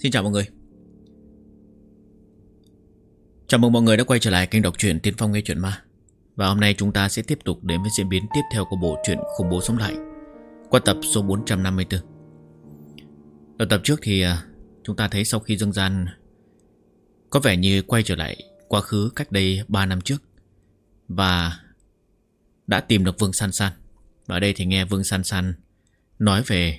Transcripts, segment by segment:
Xin chào mọi người. Chào mừng mọi người đã quay trở lại kênh đọc truyện Tiến Phong nghe truyện ma. Và hôm nay chúng ta sẽ tiếp tục đến với diễn biến tiếp theo của bộ truyện Khủng bố sống lại qua tập số 454. Ở tập trước thì chúng ta thấy sau khi Dương Gian có vẻ như quay trở lại quá khứ cách đây 3 năm trước và đã tìm được Vương San San. Và ở đây thì nghe Vương San San nói về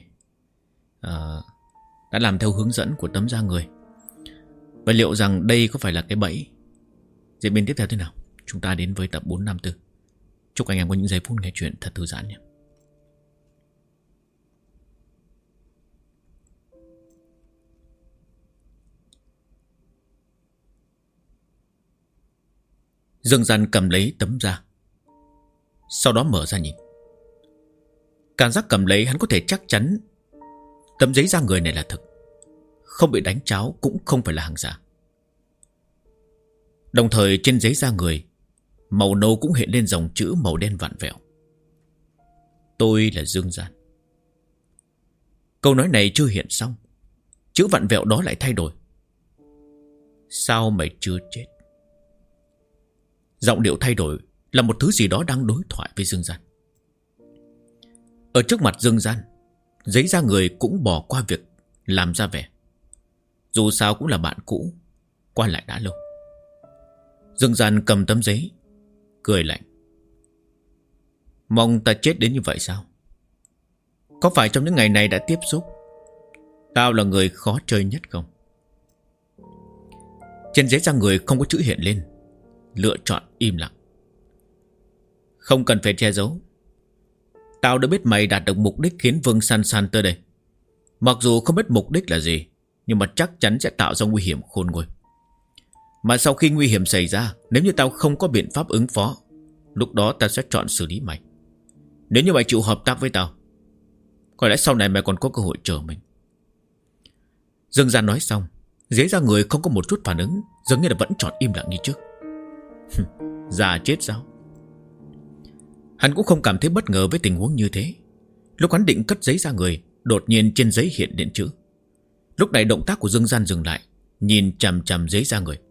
đã làm theo hướng dẫn của tấm da người. Và liệu rằng đây có phải là cái bẫy? Diễn biến tiếp theo thế nào? Chúng ta đến với tập 454. Chúc anh em có những giây phút nghe chuyện thật thư giãn nhé. Dương Gian cầm lấy tấm da, sau đó mở ra nhìn. Cảm giác cầm lấy hắn có thể chắc chắn tấm giấy da người này là thực, không bị đánh tráo, cũng không phải là hàng giả. Đồng thời trên giấy da người, màu nâu cũng hiện lên dòng chữ màu đen vặn vẹo: tôi là Dương Gian. Câu nói này chưa hiện xong, chữ vặn vẹo đó lại thay đổi: sao mày chưa chết? Giọng điệu thay đổi, là một thứ gì đó đang đối thoại với Dương Gian. Ở trước mặt Dương Gian, giấy da người cũng bỏ qua việc làm ra vẻ. Dù sao cũng là bạn cũ, qua lại đã lâu. Dương Gian cầm tấm giấy, cười lạnh: mong ta chết đến như vậy sao? Có phải trong những ngày này đã tiếp xúc, tao là người khó chơi nhất không? Trên giấy da người không có chữ hiện lên, lựa chọn im lặng. Không cần phải che giấu. Tao đã biết mày đạt được mục đích khiến Vương San San tới đây. Mặc dù không biết mục đích là gì, nhưng mà chắc chắn sẽ tạo ra nguy hiểm khôn nguôi. Mà sau khi nguy hiểm xảy ra, nếu như tao không có biện pháp ứng phó, lúc đó tao sẽ chọn xử lý mày. Nếu như mày chịu hợp tác với tao, có lẽ sau này mày còn có cơ hội chờ mình. Dương Gian nói xong, giấy da người không có một chút phản ứng, giống như là vẫn chọn im lặng như trước. Già chết sao? Hắn cũng không cảm thấy bất ngờ với tình huống như thế. Lúc hắn định cất giấy da người, đột nhiên trên giấy hiện điện chữ. Lúc này động tác của Dương Gian dừng lại, nhìn chằm chằm giấy da người.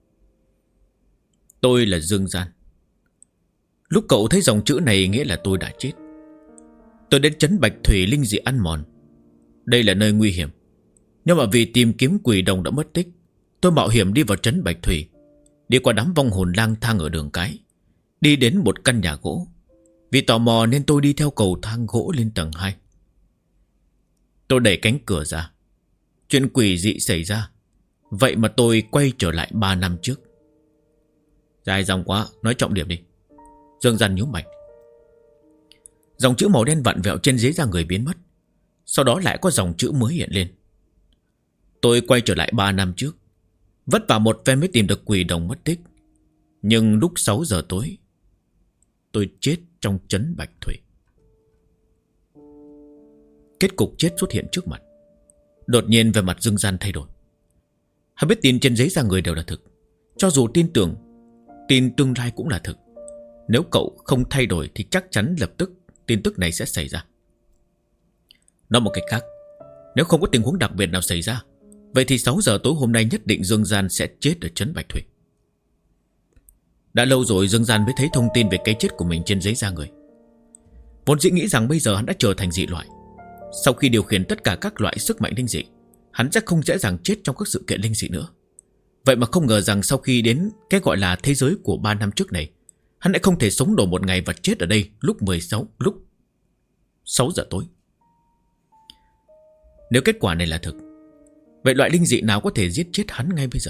Tôi là Dương Gian. Lúc cậu thấy dòng chữ này nghĩa là tôi đã chết. Tôi đến trấn Bạch Thủy linh dị ăn mòn. Đây là nơi nguy hiểm, nhưng mà vì tìm kiếm quỷ đồng đã mất tích, tôi mạo hiểm đi vào trấn Bạch Thủy, đi qua đám vong hồn lang thang ở đường cái, đi đến một căn nhà gỗ. Vì tò mò nên tôi đi theo cầu thang gỗ lên tầng 2. Tôi đẩy cánh cửa ra, chuyện quỷ dị xảy ra. Vậy mà tôi quay trở lại 3 năm trước. Dài dòng quá, nói trọng điểm đi. Dương Gian nhíu mày. Dòng chữ màu đen vặn vẹo trên giấy da người biến mất, sau đó lại có dòng chữ mới hiện lên: tôi quay trở lại 3 năm trước, vất vả một phen mới tìm được quỷ đồng mất tích. Nhưng lúc 6 giờ tối, tôi chết trong trấn Bạch Thủy. Kết cục chết xuất hiện trước mặt. Đột nhiên về mặt Dương Gian thay đổi. Hắn biết tin trên giấy da người đều là thực. Cho dù tin tưởng, tin tương lai cũng là thực. Nếu cậu không thay đổi thì chắc chắn lập tức tin tức này sẽ xảy ra. Nói một cách khác, nếu không có tình huống đặc biệt nào xảy ra, vậy thì 6 giờ tối hôm nay nhất định Dương Gian sẽ chết ở trấn Bạch Thủy. Đã lâu rồi Dương Gian mới thấy thông tin về cái chết của mình trên giấy da người. Vốn dĩ nghĩ rằng bây giờ hắn đã trở thành dị loại. Sau khi điều khiển tất cả các loại sức mạnh linh dị, hắn sẽ không dễ dàng chết trong các sự kiện linh dị nữa. Vậy mà không ngờ rằng sau khi đến cái gọi là thế giới của 3 năm trước này, hắn lại không thể sống nổi một ngày và chết ở đây lúc 6 giờ tối. Nếu kết quả này là thực, vậy loại linh dị nào có thể giết chết hắn ngay bây giờ?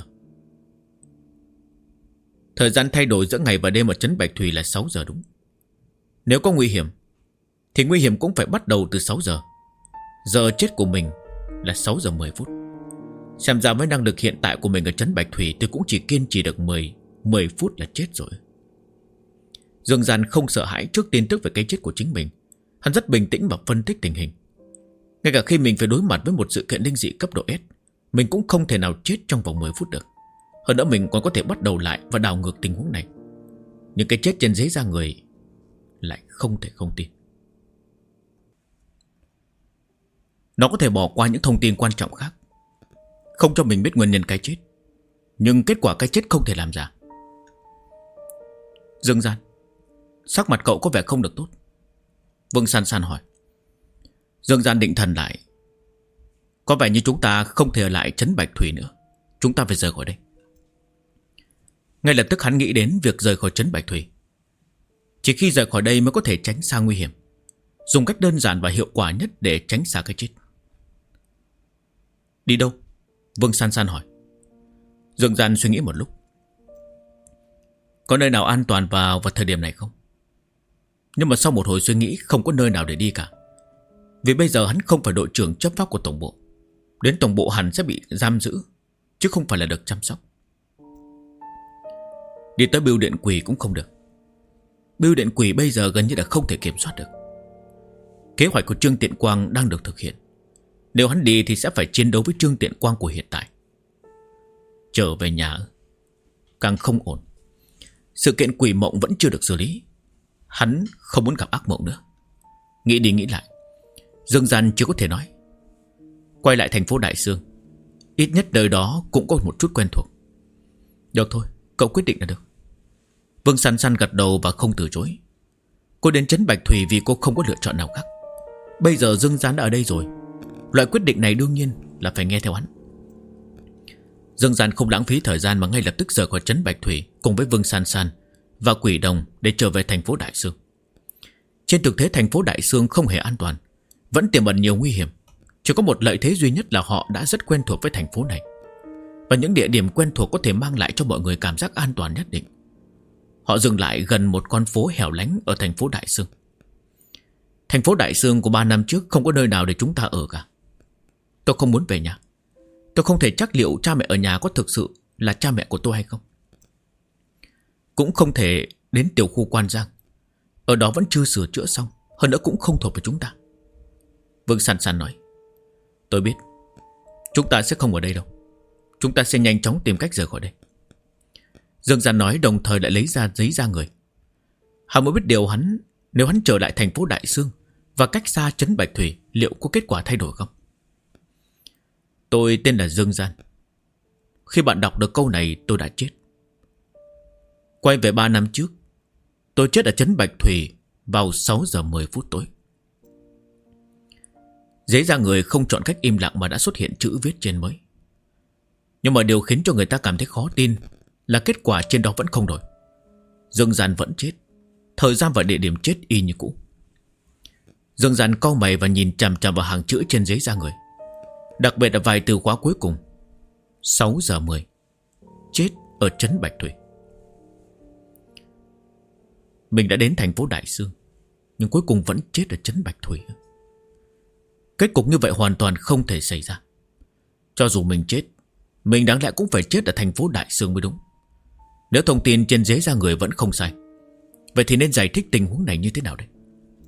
Thời gian thay đổi giữa ngày và đêm ở trấn Bạch Thủy là 6 giờ đúng. Nếu có nguy hiểm, thì nguy hiểm cũng phải bắt đầu từ 6 giờ. Giờ chết của mình là 6 giờ 10 phút. Xem ra với năng lực hiện tại của mình ở trấn Bạch Thủy, tôi cũng chỉ kiên trì được 10 phút là chết rồi. Dương Gian không sợ hãi trước tin tức về cái chết của chính mình. Hắn rất bình tĩnh và phân tích tình hình. Ngay cả khi mình phải đối mặt với một sự kiện linh dị cấp độ S, mình cũng không thể nào chết trong vòng 10 phút được. Hơn nữa mình còn có thể bắt đầu lại và đảo ngược tình huống này. Nhưng cái chết trên giấy da người lại không thể không tin. Nó có thể bỏ qua những thông tin quan trọng khác. không cho mình biết nguyên nhân cái chết, nhưng kết quả cái chết không thể làm giả. Dương Gian, sắc mặt cậu có vẻ không được tốt. Vương San San hỏi. Dương Gian định thần lại. Có vẻ như chúng ta không thể ở lại trấn Bạch Thủy nữa. Chúng ta phải rời khỏi đây. Ngay lập tức hắn nghĩ đến việc rời khỏi trấn Bạch Thủy. Chỉ khi rời khỏi đây mới có thể tránh xa nguy hiểm, dùng cách đơn giản và hiệu quả nhất để tránh xa cái chết. Đi đâu? Vương San San hỏi. Dương Gian suy nghĩ một lúc. Có nơi nào an toàn vào thời điểm này không? Nhưng mà sau một hồi suy nghĩ, không có nơi nào để đi cả. Vì bây giờ hắn không phải đội trưởng chấp pháp của tổng bộ. Đến tổng bộ hắn sẽ bị giam giữ, chứ không phải là được chăm sóc. Đi tới bưu điện quỷ cũng không được. Bưu điện quỷ bây giờ gần như là không thể kiểm soát được. Kế hoạch của Trương Tiện Quang đang được thực hiện. Nếu hắn đi thì sẽ phải chiến đấu với Trương Tiện Quang của hiện tại. Trở về nhà càng không ổn. Sự kiện quỷ mộng vẫn chưa được xử lý. Hắn không muốn gặp ác mộng nữa. Nghĩ đi nghĩ lại, Dương Gian chưa có thể nói. Quay lại thành phố Đại Sương, ít nhất nơi đó cũng có một chút quen thuộc. Được thôi, cậu quyết định là được. Vương San San gật đầu và không từ chối. Cô đến trấn Bạch Thủy vì cô không có lựa chọn nào khác. Bây giờ Dương Gian đã ở đây rồi, loại quyết định này đương nhiên là phải nghe theo hắn. Dương Gian không lãng phí thời gian mà ngay lập tức rời khỏi trấn Bạch Thủy cùng với Vương San San và Quỷ Đồng để trở về thành phố Đại Sương. Trên thực tế thành phố Đại Sương không hề an toàn, vẫn tiềm ẩn nhiều nguy hiểm. Chỉ có một lợi thế duy nhất là họ đã rất quen thuộc với thành phố này, và những địa điểm quen thuộc có thể mang lại cho mọi người cảm giác an toàn nhất định. Họ dừng lại gần một con phố hẻo lánh ở thành phố Đại Sương. Thành phố Đại Sương của 3 năm trước không có nơi nào để chúng ta ở cả. Tôi không muốn về nhà. Tôi không thể chắc liệu cha mẹ ở nhà có thực sự là cha mẹ của tôi hay không. Cũng không thể đến tiểu khu Quan Giang. Ở đó vẫn chưa sửa chữa xong, hơn nữa cũng không thuộc về chúng ta. Vương San San nói. Tôi biết. Chúng ta sẽ không ở đây đâu. Chúng ta sẽ nhanh chóng tìm cách rời khỏi đây. Dương Gian nói, đồng thời lại lấy ra giấy ra người. Hắn mới biết điều hắn, nếu hắn trở lại thành phố Đại Sương và cách xa trấn Bạch Thủy, liệu có kết quả thay đổi không? Tôi tên là Dương Gian. Khi bạn đọc được câu này tôi đã chết. Quay về 3 năm trước, tôi chết ở trấn Bạch Thủy vào 6 giờ 10 phút tối. Giấy ra người không chọn cách im lặng mà đã xuất hiện chữ viết trên mới. Nhưng mà điều khiến cho người ta cảm thấy khó tin là kết quả trên đó vẫn không đổi. Dương Gian vẫn chết, thời gian và địa điểm chết y như cũ. Dương Gian cau mày và nhìn chằm chằm vào hàng chữ trên giấy ra người, đặc biệt là vài từ khóa cuối cùng. 6 giờ 10, chết ở trấn Bạch Thủy. Mình đã đến thành phố Đại Sương, nhưng cuối cùng vẫn chết ở trấn Bạch Thủy. Kết cục như vậy hoàn toàn không thể xảy ra. Cho dù mình chết, mình đáng lẽ cũng phải chết ở thành phố Đại Sương mới đúng. Nếu thông tin trên giấy ra người vẫn không sai, vậy thì nên giải thích tình huống này như thế nào đây?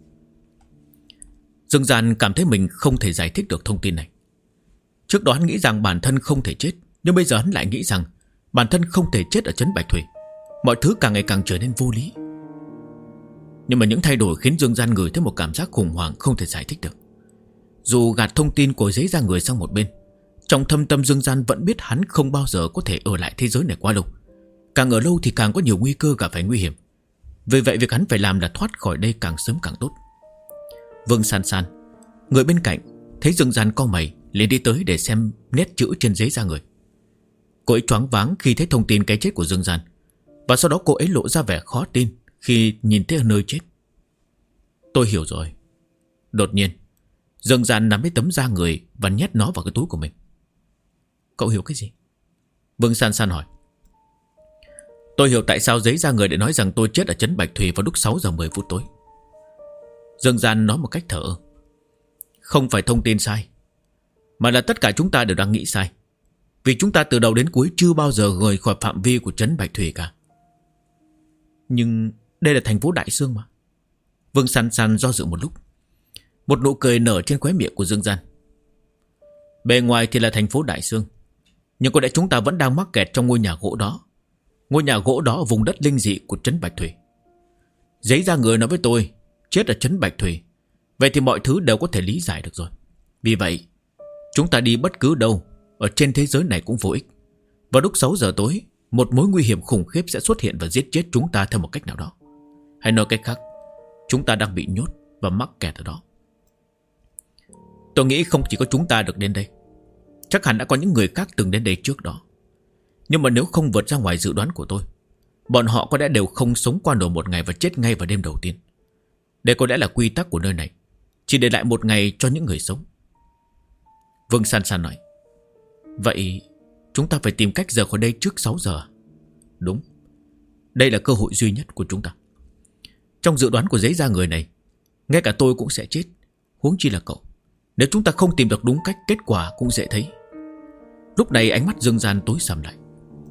Dương Gian cảm thấy mình không thể giải thích được thông tin này. Trước đó hắn nghĩ rằng bản thân không thể chết, nhưng bây giờ hắn lại nghĩ rằng bản thân không thể chết ở trấn Bạch Thủy. Mọi thứ càng ngày càng trở nên vô lý. Nhưng mà những thay đổi khiến Dương Gian ngửi thấy một cảm giác khủng hoảng không thể giải thích được. Dù gạt thông tin của giấy ra người sang một bên, trong thâm tâm Dương Gian vẫn biết hắn không bao giờ có thể ở lại thế giới này quá lâu. Càng ở lâu thì càng có nhiều nguy cơ gặp phải nguy hiểm. Vì vậy việc hắn phải làm là thoát khỏi đây càng sớm càng tốt. Vương San San, người bên cạnh, thấy Dương Gian cau mày, liền đi tới để xem nét chữ trên giấy ra người. Cô ấy choáng váng khi thấy thông tin cái chết của Dương Gian, và sau đó cô ấy lộ ra vẻ khó tin khi nhìn thấy nơi chết. Tôi hiểu rồi. Đột nhiên Dương Gian nắm lấy tấm da người và nhét nó vào cái túi của mình. Cậu hiểu cái gì? Vương San San hỏi. Tôi hiểu tại sao giấy da người để nói rằng tôi chết ở trấn Bạch Thủy vào lúc 6 giờ 10 phút tối. Dương Gian nói một cách thở ơ. Không phải thông tin sai, mà là tất cả chúng ta đều đang nghĩ sai. Vì chúng ta từ đầu đến cuối chưa bao giờ rời khỏi phạm vi của trấn Bạch Thủy cả. Nhưng đây là thành phố Đại Sương mà. Vương San San do dự một lúc. Một nụ cười nở trên khóe miệng của Dương Gian. Bề ngoài thì là thành phố Đại Sương, nhưng có lẽ chúng ta vẫn đang mắc kẹt trong ngôi nhà gỗ đó. Ngôi nhà gỗ đó ở vùng đất linh dị của trấn Bạch Thủy. Giấy ra người nói với tôi chết ở trấn Bạch Thủy, vậy thì mọi thứ đều có thể lý giải được rồi. Vì vậy chúng ta đi bất cứ đâu ở trên thế giới này cũng vô ích. Vào lúc 6 giờ tối, một mối nguy hiểm khủng khiếp sẽ xuất hiện và giết chết chúng ta theo một cách nào đó. Hay nói cách khác, chúng ta đang bị nhốt và mắc kẹt ở đó. Tôi nghĩ không chỉ có chúng ta được đến đây, chắc hẳn đã có những người khác từng đến đây trước đó. Nhưng mà nếu không vượt ra ngoài dự đoán của tôi, bọn họ có lẽ đều không sống qua nổi một ngày và chết ngay vào đêm đầu tiên. Đây có lẽ là quy tắc của nơi này, chỉ để lại một ngày cho những người sống. Vương San San nói: Vậy chúng ta phải tìm cách rời khỏi đây trước 6 giờ. Đúng, đây là cơ hội duy nhất của chúng ta. Trong dự đoán của giấy da người này, ngay cả tôi cũng sẽ chết, huống chi là cậu. Nếu chúng ta không tìm được đúng cách, kết quả cũng dễ thấy. Lúc này ánh mắt Dương Gian tối sầm lại.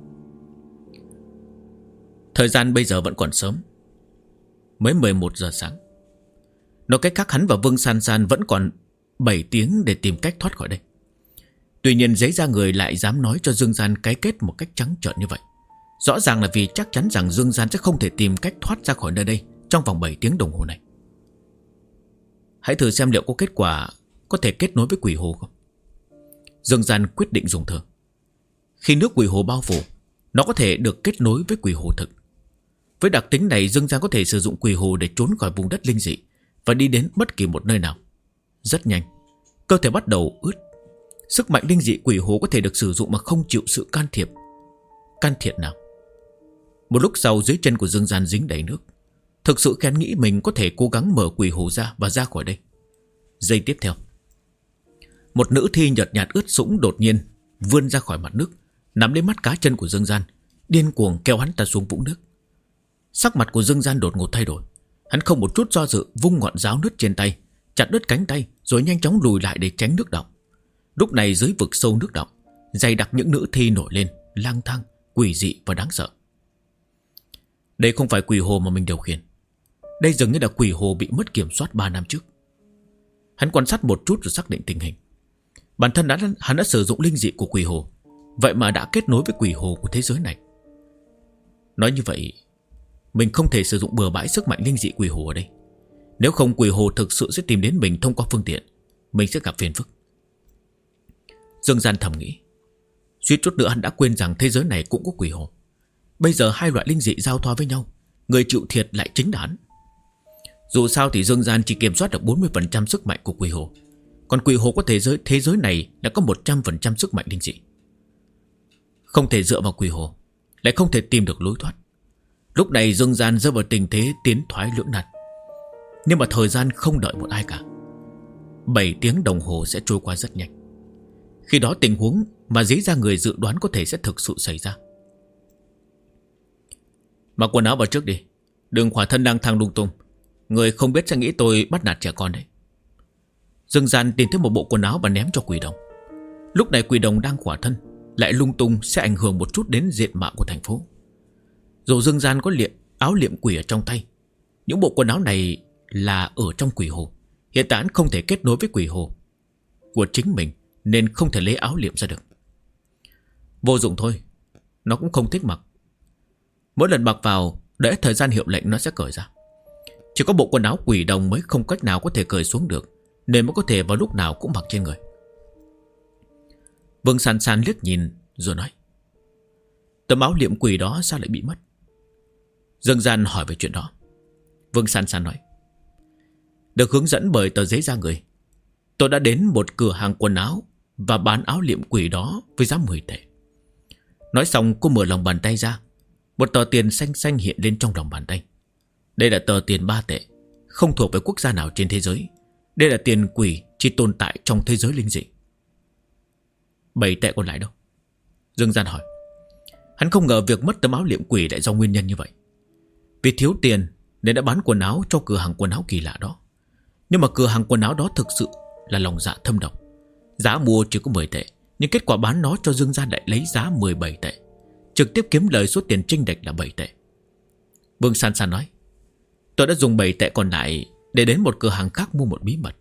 Thời gian bây giờ vẫn còn sớm, mới 11 giờ sáng. Nói cách khác, hắn và Vương San San vẫn còn 7 tiếng để tìm cách thoát khỏi đây. Tuy nhiên giấy da người lại dám nói cho Dương Gian cái kết một cách trắng trợn như vậy. Rõ ràng là vì chắc chắn rằng Dương Gian sẽ không thể tìm cách thoát ra khỏi nơi đây trong vòng 7 tiếng đồng hồ này. Hãy thử xem liệu có kết quả có thể kết nối với quỷ hồ không. Dương Gian quyết định dùng thử. Khi nước quỷ hồ bao phủ, nó có thể được kết nối với quỷ hồ thực. Với đặc tính này, Dương Gian có thể sử dụng quỷ hồ để trốn khỏi vùng đất linh dị và đi đến bất kỳ một nơi nào. Rất nhanh, cơ thể bắt đầu ướt. Sức mạnh linh dị quỷ hồ có thể được sử dụng mà không chịu sự can thiệp. Can thiệp nào? Một lúc sau, dưới chân của Dương Gian dính đầy nước. Thực sự khen nghĩ mình có thể cố gắng mở quỷ hồ ra và ra khỏi đây. Giây tiếp theo, một nữ thi nhợt nhạt ướt sũng đột nhiên vươn ra khỏi mặt nước, nắm lấy mắt cá chân của Dương Gian, điên cuồng kéo hắn ta xuống vũng nước. Sắc mặt của Dương Gian đột ngột thay đổi. Hắn không một chút do dự vung ngọn giáo nứt trên tay, chặt đứt cánh tay, rồi nhanh chóng lùi lại để tránh nước đọng. Lúc này dưới vực sâu nước đọng, dày đặc những nữ thi nổi lên, lang thang, quỷ dị và đáng sợ. Đây không phải quỷ hồ mà mình điều khiển. Đây dường như là quỷ hồ bị mất kiểm soát 3 năm trước. Hắn quan sát một chút rồi xác định tình hình. Bản thân hắn đã sử dụng linh dị của quỷ hồ, vậy mà đã kết nối với quỷ hồ của thế giới này. Nói như vậy, mình không thể sử dụng bừa bãi sức mạnh linh dị quỷ hồ ở đây. Nếu không, quỷ hồ thực sự sẽ tìm đến mình thông qua phương tiện, mình sẽ gặp phiền phức. Dương Gian thầm nghĩ. Suýt chút nữa hắn đã quên rằng thế giới này cũng có quỷ hồ. Bây giờ hai loại linh dị giao thoa với nhau, người chịu thiệt lại chính là hắn. Dù sao thì Dương Gian chỉ kiểm soát được 40% sức mạnh của quỷ hồ, còn quỷ hồ của thế giới này đã có 100% sức mạnh linh dị. Không thể dựa vào quỷ hồ, lại không thể tìm được lối thoát. Lúc này Dương Gian rơi vào tình thế tiến thoái lưỡng nan. Nhưng mà thời gian không đợi một ai cả. 7 tiếng đồng hồ sẽ trôi qua rất nhanh. Khi đó tình huống mà giấy da người dự đoán có thể sẽ thực sự xảy ra. Mặc quần áo vào trước đi, đừng khỏa thân lang thang lung tung. Người không biết sẽ nghĩ tôi bắt nạt trẻ con đấy. Dương Gian tìm thấy một bộ quần áo và ném cho quỷ đồng. Lúc này quỷ đồng đang khỏa thân, lại lung tung sẽ ảnh hưởng một chút đến diện mạo của thành phố. Dù Dương Gian có áo liệm quỷ ở trong tay, những bộ quần áo này là ở trong quỷ hồ. Hiện tại anh không thể kết nối với quỷ hồ của chính mình, nên không thể lấy áo liệm ra được. Vô dụng thôi, nó cũng không thích mặc. Mỗi lần mặc vào, để thời gian hiệu lệnh nó sẽ cởi ra. Chỉ có bộ quần áo quỷ đồng mới không cách nào có thể cởi xuống được, nên mới có thể vào lúc nào cũng mặc trên người. Vương San San liếc nhìn rồi nói: Tấm áo liệm quỷ đó sao lại bị mất? Dương Gian hỏi về chuyện đó. Vương San San nói: Được hướng dẫn bởi tờ giấy da người, tôi đã đến một cửa hàng quần áo và bán áo liệm quỷ đó với giá 10 tệ. Nói xong cô mở lòng bàn tay ra. Một tờ tiền xanh xanh hiện lên trong lòng bàn tay. Đây là tờ tiền 3 tệ, không thuộc về quốc gia nào trên thế giới. Đây là tiền quỷ chỉ tồn tại trong thế giới linh dị. 7 tệ còn lại đâu? Dương Gian hỏi. Hắn không ngờ việc mất tấm áo liệm quỷ lại do nguyên nhân như vậy. Vì thiếu tiền nên đã bán quần áo cho cửa hàng quần áo kỳ lạ đó. Nhưng mà cửa hàng quần áo đó thực sự là lòng dạ thâm độc. Giá mua chỉ có 10 tệ, nhưng kết quả bán nó cho Dương Gian lại lấy giá 17 tệ, trực tiếp kiếm lời số tiền chênh lệch là 7 tệ. Vương San San nói: Tôi đã dùng 7 tệ còn lại để đến một cửa hàng khác mua một bí mật.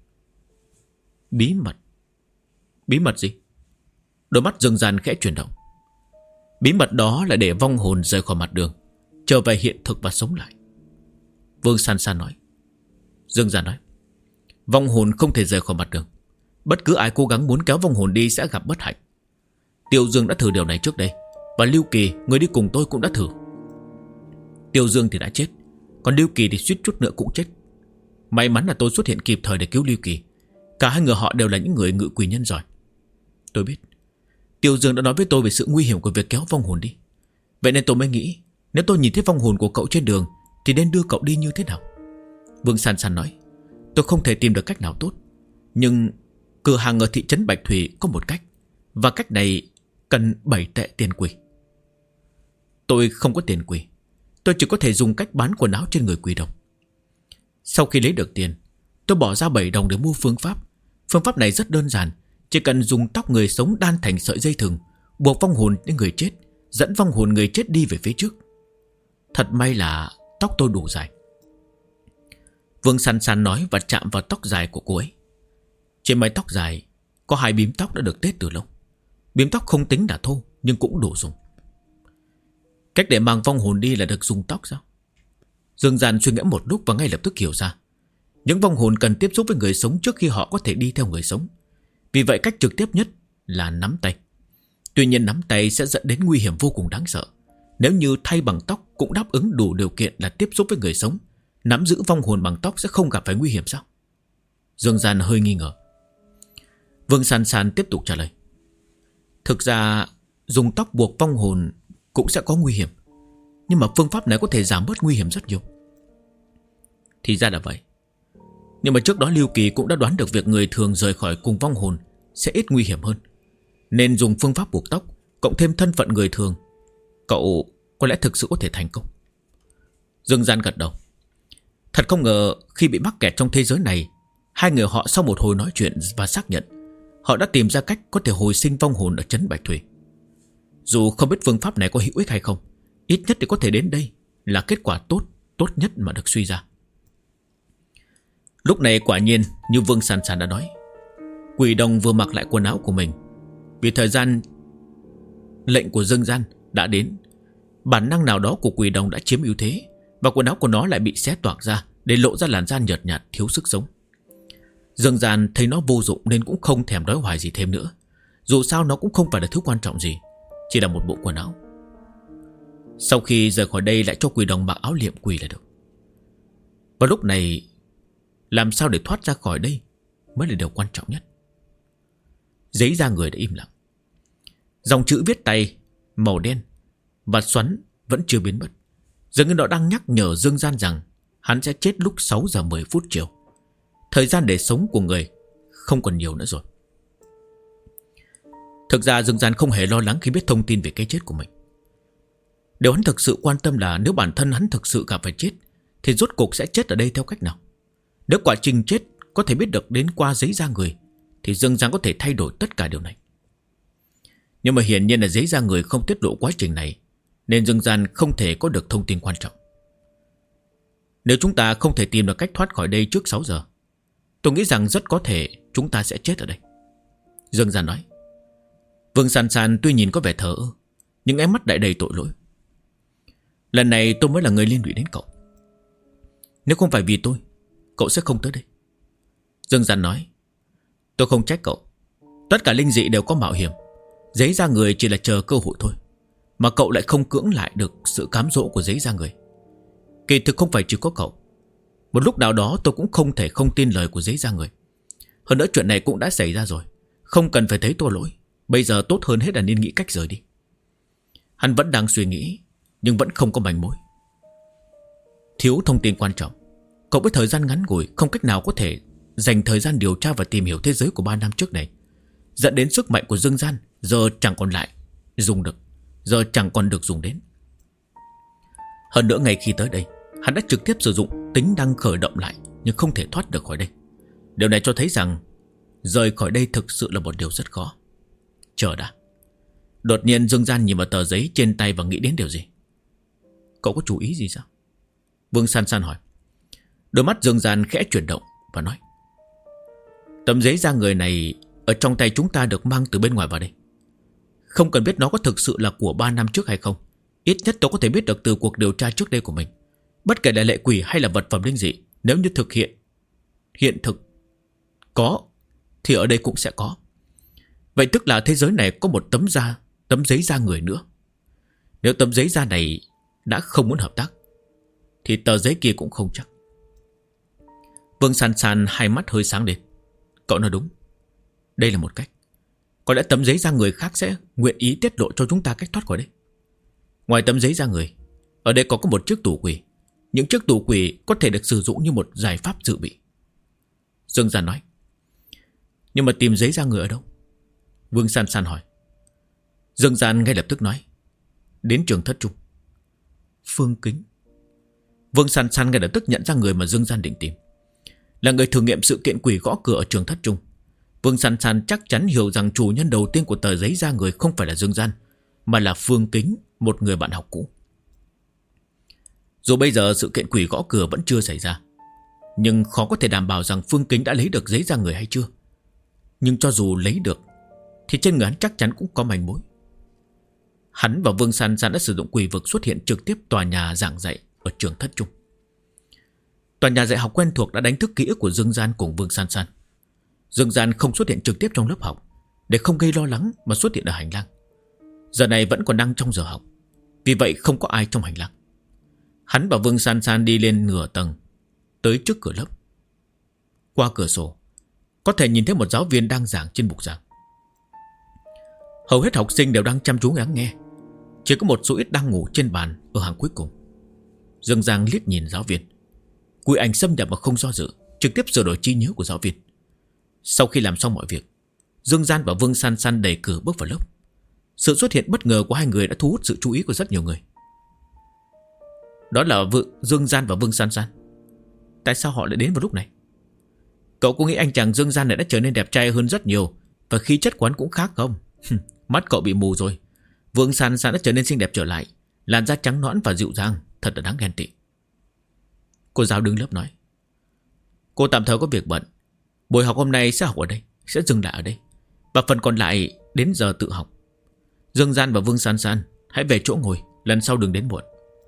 Bí mật? Bí mật gì? Đôi mắt Dương Gian khẽ chuyển động. Bí mật đó là để vong hồn rời khỏi mặt đường, trở về hiện thực và sống lại. Vương San San nói. Dương Gian nói: Vong hồn không thể rời khỏi mặt đường. Bất cứ ai cố gắng muốn kéo vong hồn đi sẽ gặp bất hạnh. Tiêu Dương đã thử điều này trước đây, và Lưu Kỳ, người đi cùng tôi, cũng đã thử. Tiêu Dương thì đã chết, còn Lưu Kỳ thì suýt chút nữa cũng chết. May mắn là tôi xuất hiện kịp thời để cứu Lưu Kỳ. Cả hai người họ đều là những người ngự quỷ nhân giỏi. Tôi biết Tiêu Dương đã nói với tôi về sự nguy hiểm của việc kéo vong hồn đi. Vậy nên tôi mới nghĩ, nếu tôi nhìn thấy vong hồn của cậu trên đường thì nên đưa cậu đi như thế nào. Vương San San nói, tôi không thể tìm được cách nào tốt, nhưng cửa hàng ở thị trấn Bạch Thủy có một cách, và cách này cần 7 tệ tiền quỷ. Tôi không có tiền quỷ, tôi chỉ có thể dùng cách bán quần áo trên người quỷ đồng. Sau khi lấy được tiền, tôi bỏ ra 7 đồng để mua phương pháp. Phương pháp này rất đơn giản, chỉ cần dùng tóc người sống đan thành sợi dây thừng, buộc vong hồn đến người chết, dẫn vong hồn người chết đi về phía trước. Thật may là tóc tôi đủ dài. Vương San San nói và chạm vào tóc dài của cô ấy. Trên mái tóc dài có 2 bím tóc đã được tết từ lâu. Bím tóc không tính là thô, nhưng cũng đủ dùng. Cách để mang vong hồn đi là được dùng tóc sao? Dương Gian suy nghĩ một lúc và ngay lập tức hiểu ra. Những vong hồn cần tiếp xúc với người sống trước khi họ có thể đi theo người sống. Vì vậy cách trực tiếp nhất là nắm tay. Tuy nhiên nắm tay sẽ dẫn đến nguy hiểm vô cùng đáng sợ. Nếu như thay bằng tóc cũng đáp ứng đủ điều kiện là tiếp xúc với người sống, nắm giữ vong hồn bằng tóc sẽ không gặp phải nguy hiểm sao? Dương Gian hơi nghi ngờ. Vương San San tiếp tục trả lời. Thực ra dùng tóc buộc vong hồn cũng sẽ có nguy hiểm, nhưng mà phương pháp này có thể giảm bớt nguy hiểm rất nhiều. Thì ra là vậy. Nhưng mà trước đó Lưu Kỳ cũng đã đoán được việc người thường rời khỏi cùng vong hồn sẽ ít nguy hiểm hơn, nên dùng phương pháp buộc tóc cộng thêm thân phận người thường, cậu có lẽ thực sự có thể thành công. Dương Gian gật đầu. Thật không ngờ khi bị mắc kẹt trong thế giới này, hai người họ sau một hồi nói chuyện và xác nhận, họ đã tìm ra cách có thể hồi sinh vong hồn ở trấn Bạch Thủy. Dù không biết phương pháp này có hữu ích hay không, ít nhất thì có thể đến đây là kết quả tốt nhất mà được suy ra. Lúc này quả nhiên như Vương San San đã nói, quỷ đồng vừa mặc lại quần áo của mình. Vì thời gian lệnh của Dương Gian đã đến, bản năng nào đó của quỷ đồng đã chiếm ưu thế, và quần áo của nó lại bị xé toạc ra để lộ ra làn da nhợt nhạt thiếu sức sống. Dương Gian thấy nó vô dụng nên cũng không thèm đói hoài gì thêm nữa. Dù sao nó cũng không phải là thứ quan trọng gì, chỉ là một bộ quần áo. Sau khi rời khỏi đây lại cho quỷ đồng mặc áo liệm quỷ là được. Và lúc này làm sao để thoát ra khỏi đây mới là điều quan trọng nhất. Giấy da người đã im lặng. Dòng chữ viết tay màu đen và xoắn vẫn chưa biến mất. Dường như nó đang nhắc nhở Dương Gian rằng hắn sẽ chết lúc 6 giờ 10 phút chiều. Thời gian để sống của người không còn nhiều nữa rồi. Thực ra Dương Gian không hề lo lắng khi biết thông tin về cái chết của mình. Điều hắn thực sự quan tâm là nếu bản thân hắn thực sự gặp phải chết thì rốt cuộc sẽ chết ở đây theo cách nào. Nếu quá trình chết có thể biết được đến qua giấy da người thì Dương Gian có thể thay đổi tất cả điều này. Nhưng mà hiển nhiên là giấy da người không tiết lộ quá trình này, nên Dương Gian không thể có được thông tin quan trọng. Nếu chúng ta không thể tìm được cách thoát khỏi đây trước 6 giờ, tôi nghĩ rằng rất có thể chúng ta sẽ chết ở đây, Dương Gian nói. Vương San San tuy nhìn có vẻ thờ ơ, nhưng ánh mắt lại đầy tội lỗi. Lần này tôi mới là người liên lụy đến cậu. Nếu không phải vì tôi, cậu sẽ không tới đây, Dương Gian nói. Tôi không trách cậu. Tất cả linh dị đều có mạo hiểm. Giấy da người chỉ là chờ cơ hội thôi, mà cậu lại không cưỡng lại được sự cám dỗ của giấy da người. Kỳ thực không phải chỉ có cậu. Một lúc nào đó tôi cũng không thể không tin lời của giấy da người. Hơn nữa chuyện này cũng đã xảy ra rồi, không cần phải thấy tôi lỗi. Bây giờ tốt hơn hết là nên nghĩ cách rời đi. Hắn vẫn đang suy nghĩ, nhưng vẫn không có manh mối. Thiếu thông tin quan trọng, cậu với thời gian ngắn ngủi không cách nào có thể dành thời gian điều tra và tìm hiểu thế giới của 3 năm trước này, dẫn đến sức mạnh của Dương Gian giờ chẳng còn lại dùng được, giờ chẳng còn được dùng đến. Hơn nữa ngay khi tới đây, hắn đã trực tiếp sử dụng tính năng khởi động lại, nhưng không thể thoát được khỏi đây. Điều này cho thấy rằng rời khỏi đây thực sự là một điều rất khó. Chờ đã. Đột nhiên Dương Gian nhìn vào tờ giấy trên tay và nghĩ đến điều gì. Cậu có chú ý gì sao? Vương San San hỏi. Đôi mắt Dương Gian khẽ chuyển động và nói, tấm giấy da người này ở trong tay chúng ta được mang từ bên ngoài vào đây. Không cần biết nó có thực sự là của 3 năm trước hay không, ít nhất tôi có thể biết được từ cuộc điều tra trước đây của mình. Bất kể là lệ quỷ hay là vật phẩm linh dị, nếu như hiện thực có thì ở đây cũng sẽ có. Vậy tức là thế giới này có một tấm giấy da người nữa. Nếu tấm giấy da này đã không muốn hợp tác thì tờ giấy kia cũng không chắc. Vương San San hai mắt hơi sáng lên. Cậu nói đúng. Đây là một cách. Có lẽ tấm giấy da người khác sẽ nguyện ý tiết lộ cho chúng ta cách thoát khỏi đây. Ngoài tấm giấy da người, ở đây có một chiếc tủ quỷ. Những chiếc tủ quỷ có thể được sử dụng như một giải pháp dự bị. Dương Gian nói. Nhưng mà tìm giấy da người ở đâu? Vương San San hỏi. Dương Gian ngay lập tức nói. Đến trường thất trung. Phương Kính. Vương San San ngay lập tức nhận ra người mà Dương Gian định tìm. Là người thử nghiệm sự kiện quỷ gõ cửa ở trường thất trung. Vương San San chắc chắn hiểu rằng chủ nhân đầu tiên của tờ giấy da người không phải là Dương Gian, mà là Phương Kính, một người bạn học cũ. Dù bây giờ sự kiện quỷ gõ cửa vẫn chưa xảy ra, nhưng khó có thể đảm bảo rằng Phương Kính đã lấy được giấy da người hay chưa. Nhưng cho dù lấy được thì trên người hắn chắc chắn cũng có manh mối. Hắn và Vương San San đã sử dụng quỷ vực xuất hiện trực tiếp tòa nhà giảng dạy ở trường thất trung. Tòa nhà dạy học quen thuộc đã đánh thức ký ức của Dương Gian cùng Vương San San. Dương Gian không xuất hiện trực tiếp trong lớp học để không gây lo lắng mà xuất hiện ở hành lang. Giờ này vẫn còn đang trong giờ học, vì vậy không có ai trong hành lang. Hắn và Vương San San đi lên nửa tầng, tới trước cửa lớp. Qua cửa sổ có thể nhìn thấy một giáo viên đang giảng trên bục giảng. Hầu hết học sinh đều đang chăm chú lắng nghe, chỉ có một số ít đang ngủ trên bàn ở hàng cuối cùng. Dương Giang liếc nhìn giáo viên. Quỷ ảnh xâm nhập mà không do dự, trực tiếp sửa đổi trí nhớ của giáo viên. Sau khi làm xong mọi việc, Dương Gian và Vương San San đẩy cửa bước vào lớp. Sự xuất hiện bất ngờ của hai người đã thu hút sự chú ý của rất nhiều người. Đó là Dương Gian và Vương San San. Tại sao họ lại đến vào lúc này? Cậu có nghĩ anh chàng Dương Gian này đã trở nên đẹp trai hơn rất nhiều, và khí chất của hắn cũng khác không? Mắt cậu bị mù rồi. Vương San San đã trở nên xinh đẹp trở lại, làn da trắng nõn và dịu dàng, thật là đáng ghen tị. Cô giáo đứng lớp nói. Cô tạm thời có việc bận, buổi học hôm nay sẽ học ở đây, sẽ dừng lại ở đây, và phần còn lại đến giờ tự học. Dương Gian và Vương San San hãy về chỗ ngồi, lần sau đừng đến muộn.